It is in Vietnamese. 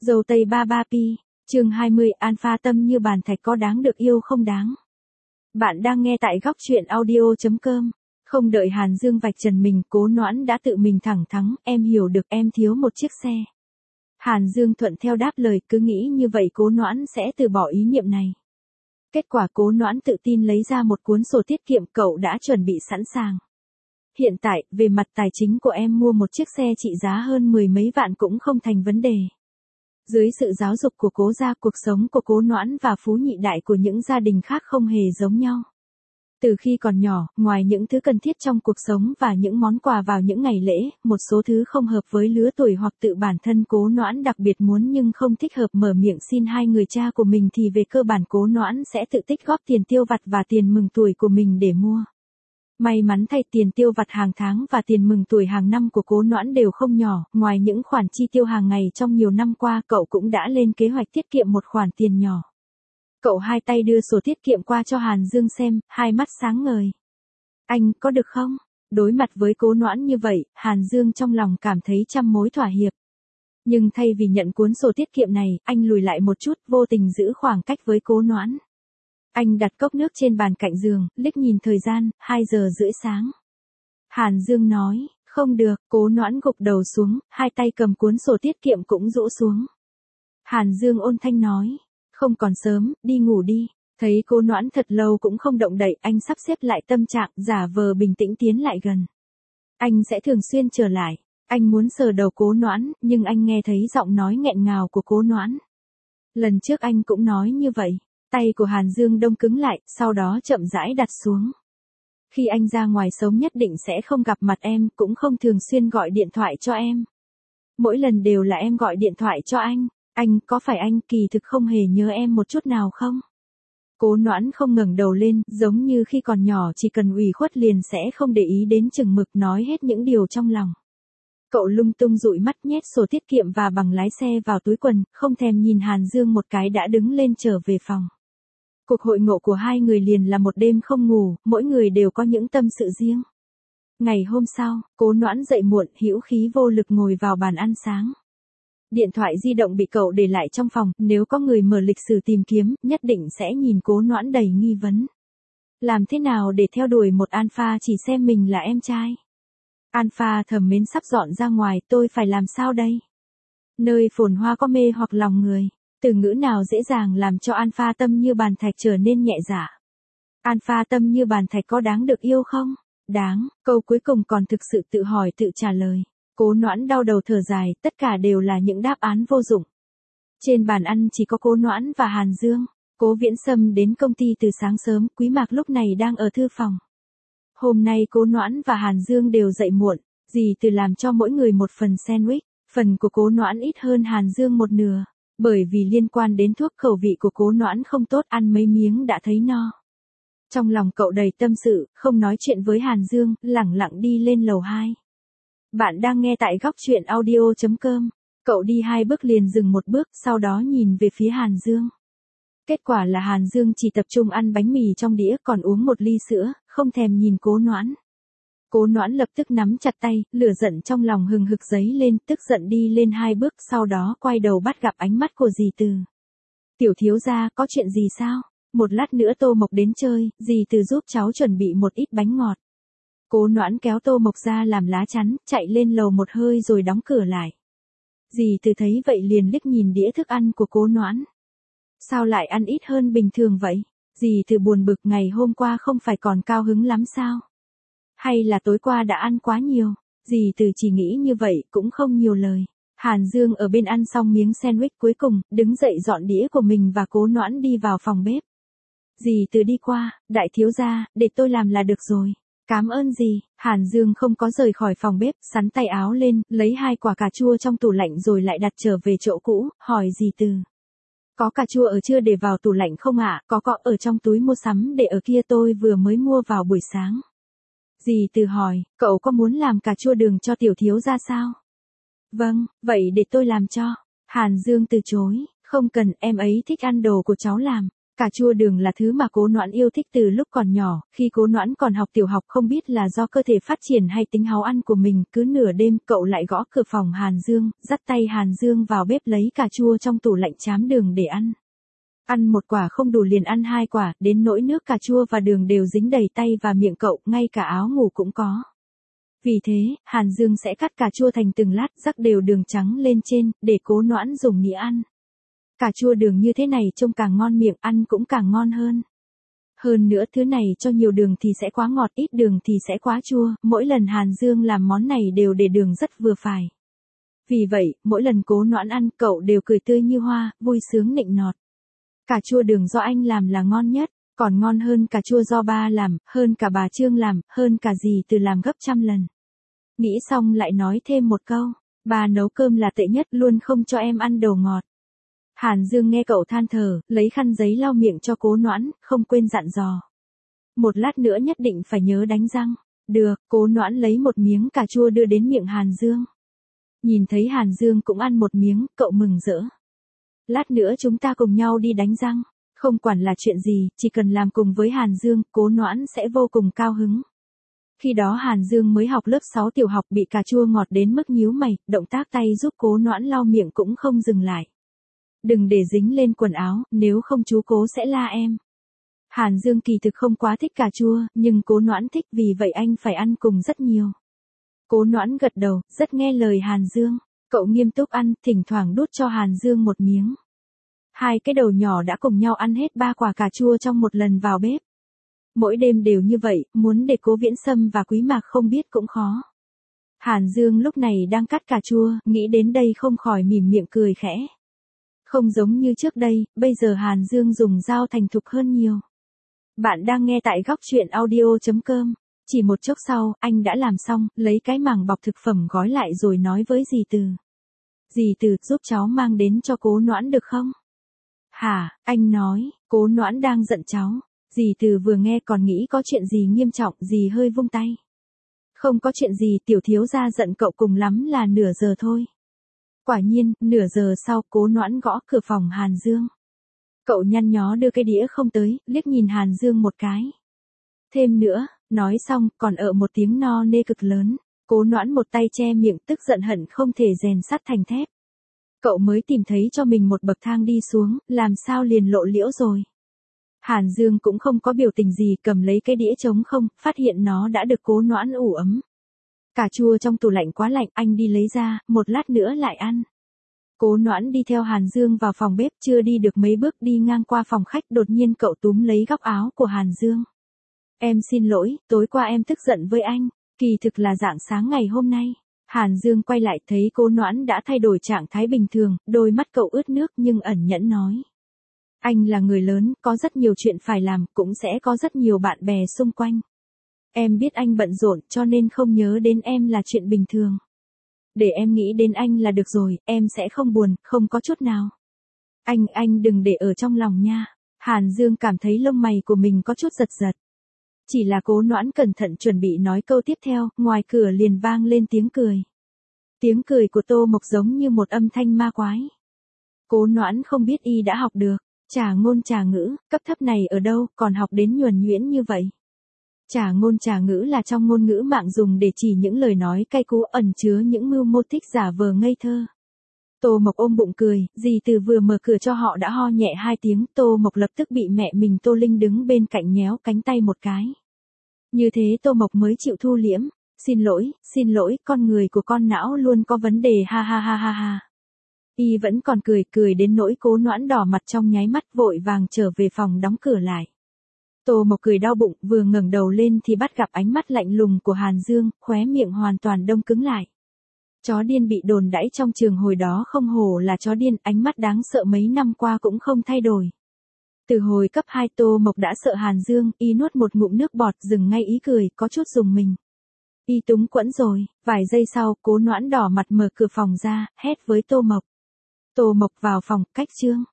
Dâu tây ba ba pi, chương 20, Alpha tâm như bàn thạch có đáng được yêu không đáng. Bạn đang nghe tại góc truyện audio.com. Không đợi Hàn Dương vạch trần mình, Cố Noãn đã tự mình thẳng thắn, em hiểu được em thiếu một chiếc xe. Hàn Dương thuận theo đáp lời, cứ nghĩ như vậy Cố Noãn sẽ từ bỏ ý niệm này. Kết quả Cố Noãn tự tin lấy ra một cuốn sổ tiết kiệm, cậu đã chuẩn bị sẵn sàng. Hiện tại, về mặt tài chính của em mua một chiếc xe trị giá hơn 10 mấy vạn cũng không thành vấn đề. Dưới sự giáo dục của Cố gia, cuộc sống của Cố Noãn và Phú Nhị Đại của những gia đình khác không hề giống nhau. Từ khi còn nhỏ, ngoài những thứ cần thiết trong cuộc sống và những món quà vào những ngày lễ, một số thứ không hợp với lứa tuổi hoặc tự bản thân Cố Noãn đặc biệt muốn nhưng không thích hợp mở miệng xin hai người cha của mình thì về cơ bản Cố Noãn sẽ tự tích góp tiền tiêu vặt và tiền mừng tuổi của mình để mua. May mắn thay, tiền tiêu vặt hàng tháng và tiền mừng tuổi hàng năm của Cố Noãn đều không nhỏ, ngoài những khoản chi tiêu hàng ngày trong nhiều năm qua, cậu cũng đã lên kế hoạch tiết kiệm một khoản tiền nhỏ. Cậu hai tay đưa sổ tiết kiệm qua cho Hàn Dương xem, hai mắt sáng ngời. Anh, có được không? Đối mặt với Cố Noãn như vậy, Hàn Dương trong lòng cảm thấy trăm mối thỏa hiệp. Nhưng thay vì nhận cuốn sổ tiết kiệm này, anh lùi lại một chút, vô tình giữ khoảng cách với Cố Noãn. Anh đặt cốc nước trên bàn cạnh giường, liếc nhìn thời gian, 2 giờ rưỡi sáng. Hàn Dương nói, không được, Cố Noãn gục đầu xuống, hai tay cầm cuốn sổ tiết kiệm cũng rũ xuống. Hàn Dương ôn thanh nói, không còn sớm, đi ngủ đi. Thấy Cố Noãn thật lâu cũng không động đậy, anh sắp xếp lại tâm trạng, giả vờ bình tĩnh tiến lại gần. Anh sẽ thường xuyên trở lại. Anh muốn sờ đầu Cố Noãn, nhưng anh nghe thấy giọng nói nghẹn ngào của Cố Noãn. Lần trước anh cũng nói như vậy. Tay của Hàn Dương đông cứng lại, sau đó chậm rãi đặt xuống. Khi anh ra ngoài sống nhất định sẽ không gặp mặt em, cũng không thường xuyên gọi điện thoại cho em. Mỗi lần đều là em gọi điện thoại cho anh, có phải anh kỳ thực không hề nhớ em một chút nào không? Cố Noãn không ngẩng đầu lên, giống như khi còn nhỏ chỉ cần ủy khuất liền sẽ không để ý đến chừng mực nói hết những điều trong lòng. Cậu lung tung dụi mắt nhét sổ tiết kiệm và bằng lái xe vào túi quần, không thèm nhìn Hàn Dương một cái đã đứng lên trở về phòng. Cuộc hội ngộ của hai người liền là một đêm không ngủ, mỗi người đều có những tâm sự riêng. Ngày hôm sau, Cố Noãn dậy muộn, hữu khí vô lực ngồi vào bàn ăn sáng. Điện thoại di động bị cậu để lại trong phòng, nếu có người mở lịch sử tìm kiếm, nhất định sẽ nhìn Cố Noãn đầy nghi vấn. Làm thế nào để theo đuổi một alpha chỉ xem mình là em trai? Alpha thầm mến sắp dọn ra ngoài, tôi phải làm sao đây? Nơi phồn hoa có mê hoặc lòng người. Từ ngữ nào dễ dàng làm cho Alpha tâm như bàn thạch trở nên nhẹ dạ? Alpha tâm như bàn thạch có đáng được yêu không? Đáng, câu cuối cùng còn thực sự tự hỏi tự trả lời. Cố Noãn đau đầu thở dài, tất cả đều là những đáp án vô dụng. Trên bàn ăn chỉ có Cố Noãn và Hàn Dương. Cố Viễn Sâm đến công ty từ sáng sớm, Quý Mạc lúc này đang ở thư phòng. Hôm nay Cố Noãn và Hàn Dương đều dậy muộn, dì Từ làm cho mỗi người một phần sandwich, phần của Cố Noãn ít hơn Hàn Dương một nửa. Bởi vì liên quan đến thuốc khẩu vị của Cố Noãn không tốt, ăn mấy miếng đã thấy no. Trong lòng cậu đầy tâm sự, không nói chuyện với Hàn Dương, lẳng lặng đi lên lầu 2. Bạn đang nghe tại góc truyện audio.com. Cậu đi 2 bước liền dừng một bước, sau đó nhìn về phía Hàn Dương. Kết quả là Hàn Dương chỉ tập trung ăn bánh mì trong đĩa còn uống một ly sữa, không thèm nhìn Cố Noãn. Cố Noãn lập tức nắm chặt tay, lửa giận trong lòng hừng hực dấy lên, tức giận đi lên 2 bước, sau đó quay đầu bắt gặp ánh mắt của dì Từ. Tiểu thiếu gia, có chuyện gì sao? Một lát nữa Tô Mộc đến chơi, dì Từ giúp cháu chuẩn bị một ít bánh ngọt. Cố Noãn kéo Tô Mộc ra làm lá chắn, chạy lên lầu một hơi rồi đóng cửa lại. Dì Từ thấy vậy liền liếc nhìn đĩa thức ăn của Cố Noãn. Sao lại ăn ít hơn bình thường vậy? Dì Từ buồn bực, ngày hôm qua không phải còn cao hứng lắm sao? Hay là tối qua đã ăn quá nhiều? Dì Từ chỉ nghĩ như vậy, cũng không nhiều lời. Hàn Dương ở bên ăn xong miếng sandwich cuối cùng, đứng dậy dọn đĩa của mình và Cố Noãn đi vào phòng bếp. Dì Từ đi qua, đại thiếu gia, để tôi làm là được rồi. Cảm ơn dì. Hàn Dương không có rời khỏi phòng bếp, sắn tay áo lên, lấy 2 quả cà chua trong tủ lạnh rồi lại đặt trở về chỗ cũ, hỏi dì Từ. Có cà chua ở chưa để vào tủ lạnh không ạ? Có ở trong túi mua sắm để ở kia, tôi vừa mới mua vào buổi sáng. Dì Từ hỏi, cậu có muốn làm cà chua đường cho tiểu thiếu gia sao? Vâng, vậy để tôi làm cho. Hàn Dương từ chối, không cần, em ấy thích ăn đồ của cháu làm. Cà chua đường là thứ mà Cố Noãn yêu thích từ lúc còn nhỏ, khi Cố Noãn còn học tiểu học không biết là do cơ thể phát triển hay tính háu ăn của mình, cứ nửa đêm cậu lại gõ cửa phòng Hàn Dương, dắt tay Hàn Dương vào bếp lấy cà chua trong tủ lạnh trám đường để ăn. Ăn một quả không đủ liền ăn hai quả, đến nỗi nước cà chua và đường đều dính đầy tay và miệng cậu, ngay cả áo ngủ cũng có. Vì thế, Hàn Dương sẽ cắt cà chua thành từng lát, rắc đều đường trắng lên trên, để Cố Noãn dùng nĩa ăn. Cà chua đường như thế này trông càng ngon miệng, ăn cũng càng ngon hơn. Hơn nữa thứ này cho nhiều đường thì sẽ quá ngọt, ít đường thì sẽ quá chua, mỗi lần Hàn Dương làm món này đều để đường rất vừa phải. Vì vậy, mỗi lần Cố Noãn ăn, cậu đều cười tươi như hoa, vui sướng nịnh nọt. Cà chua đường do anh làm là ngon nhất, còn ngon hơn cà chua do ba làm, hơn cả bà Trương làm, hơn cả dì Từ làm gấp trăm lần. Nghĩ xong lại nói thêm một câu, bà nấu cơm là tệ nhất, luôn không cho em ăn đồ ngọt. Hàn Dương nghe cậu than thở, lấy khăn giấy lau miệng cho Cố Noãn, không quên dặn dò. Một lát nữa nhất định phải nhớ đánh răng. Được, Cố Noãn lấy một miếng cà chua đưa đến miệng Hàn Dương. Nhìn thấy Hàn Dương cũng ăn một miếng, cậu mừng rỡ. Lát nữa chúng ta cùng nhau đi đánh răng. Không quản là chuyện gì, chỉ cần làm cùng với Hàn Dương, Cố Noãn sẽ vô cùng cao hứng. Khi đó Hàn Dương mới học lớp 6 tiểu học, bị cà chua ngọt đến mức nhíu mày, động tác tay giúp Cố Noãn lau miệng cũng không dừng lại. Đừng để dính lên quần áo, nếu không chú Cố sẽ la em. Hàn Dương kỳ thực không quá thích cà chua, nhưng Cố Noãn thích, vì vậy anh phải ăn cùng rất nhiều. Cố Noãn gật đầu, rất nghe lời Hàn Dương. Cậu nghiêm túc ăn, thỉnh thoảng đút cho Hàn Dương một miếng. Hai cái đầu nhỏ đã cùng nhau ăn hết 3 quả cà chua trong một lần vào bếp. Mỗi đêm đều như vậy, muốn để Cố Viễn Sâm và Quý Mạc không biết cũng khó. Hàn Dương lúc này đang cắt cà chua, nghĩ đến đây không khỏi mỉm miệng cười khẽ. Không giống như trước đây, bây giờ Hàn Dương dùng dao thành thục hơn nhiều. Bạn đang nghe tại góc truyện audio.com. Chỉ một chốc sau, anh đã làm xong, lấy cái màng bọc thực phẩm gói lại rồi nói với dì Từ. Dì Từ, giúp cháu mang đến cho Cố Noãn được không? Hả, anh nói, Cố Noãn đang giận cháu. Dì Từ vừa nghe còn nghĩ có chuyện gì nghiêm trọng, dì hơi vung tay. Không có chuyện gì, tiểu thiếu gia giận cậu cùng lắm là nửa giờ thôi. Quả nhiên, nửa giờ sau, Cố Noãn gõ cửa phòng Hàn Dương. Cậu nhăn nhó đưa cái đĩa không tới, liếc nhìn Hàn Dương một cái. Thêm nữa, nói xong, còn một tiếng no nê cực lớn. Cố Noãn một tay che miệng, tức giận hận không thể rèn sắt thành thép. Cậu mới tìm thấy cho mình một bậc thang đi xuống, làm sao liền lộ liễu rồi. Hàn Dương cũng không có biểu tình gì, cầm lấy cái đĩa trống không, phát hiện nó đã được Cố Noãn ủ ấm. Cà chua trong tủ lạnh quá lạnh, anh đi lấy ra, một lát nữa lại ăn. Cố Noãn đi theo Hàn Dương vào phòng bếp, chưa đi được mấy bước đi ngang qua phòng khách, đột nhiên cậu túm lấy góc áo của Hàn Dương. Em xin lỗi, tối qua em tức giận với anh, kỳ thực là rạng sáng ngày hôm nay. Hàn Dương quay lại thấy Cố Noãn đã thay đổi trạng thái bình thường, đôi mắt cậu ướt nước nhưng ẩn nhẫn nói. Anh là người lớn, có rất nhiều chuyện phải làm, cũng sẽ có rất nhiều bạn bè xung quanh. Em biết anh bận rộn cho nên không nhớ đến em là chuyện bình thường. Để em nghĩ đến anh là được rồi, em sẽ không buồn, không có chút nào. Anh đừng để ở trong lòng nha. Hàn Dương cảm thấy lông mày của mình có chút giật giật. Chỉ là Cố Noãn cẩn thận chuẩn bị nói câu tiếp theo, ngoài cửa liền vang lên tiếng cười. Tiếng cười của Tô Mộc giống như một âm thanh ma quái. Cố Noãn không biết y đã học được trà ngôn trà ngữ, cấp thấp này ở đâu, còn học đến nhuần nhuyễn như vậy. Trà ngôn trà ngữ là trong ngôn ngữ mạng dùng để chỉ những lời nói cay cú ẩn chứa những mưu mô thích giả vờ ngây thơ. Tô Mộc ôm bụng cười, dì Từ vừa mở cửa cho họ đã ho nhẹ 2 tiếng, Tô Mộc lập tức bị mẹ mình Tô Linh đứng bên cạnh nhéo cánh tay một cái. Như thế Tô Mộc mới chịu thu liễm, xin lỗi, con người của con não luôn có vấn đề ha ha ha ha ha. Y vẫn còn cười đến nỗi Cố Noãn đỏ mặt trong nháy mắt, vội vàng trở về phòng đóng cửa lại. Tô Mộc cười đau bụng, vừa ngẩng đầu lên thì bắt gặp ánh mắt lạnh lùng của Hàn Dương, khóe miệng hoàn toàn đông cứng lại. Chó điên bị đồn đãi trong trường hồi đó không hổ là chó điên, ánh mắt đáng sợ mấy năm qua cũng không thay đổi. Từ hồi cấp 2 Tô Mộc đã sợ Hàn Dương, y nuốt một ngụm nước bọt, dừng ngay ý cười, có chút rùng mình. Y túng quẫn rồi, vài giây sau, Cố Noãn đỏ mặt mở cửa phòng ra, hét với Tô Mộc. Tô Mộc vào phòng, cách chương.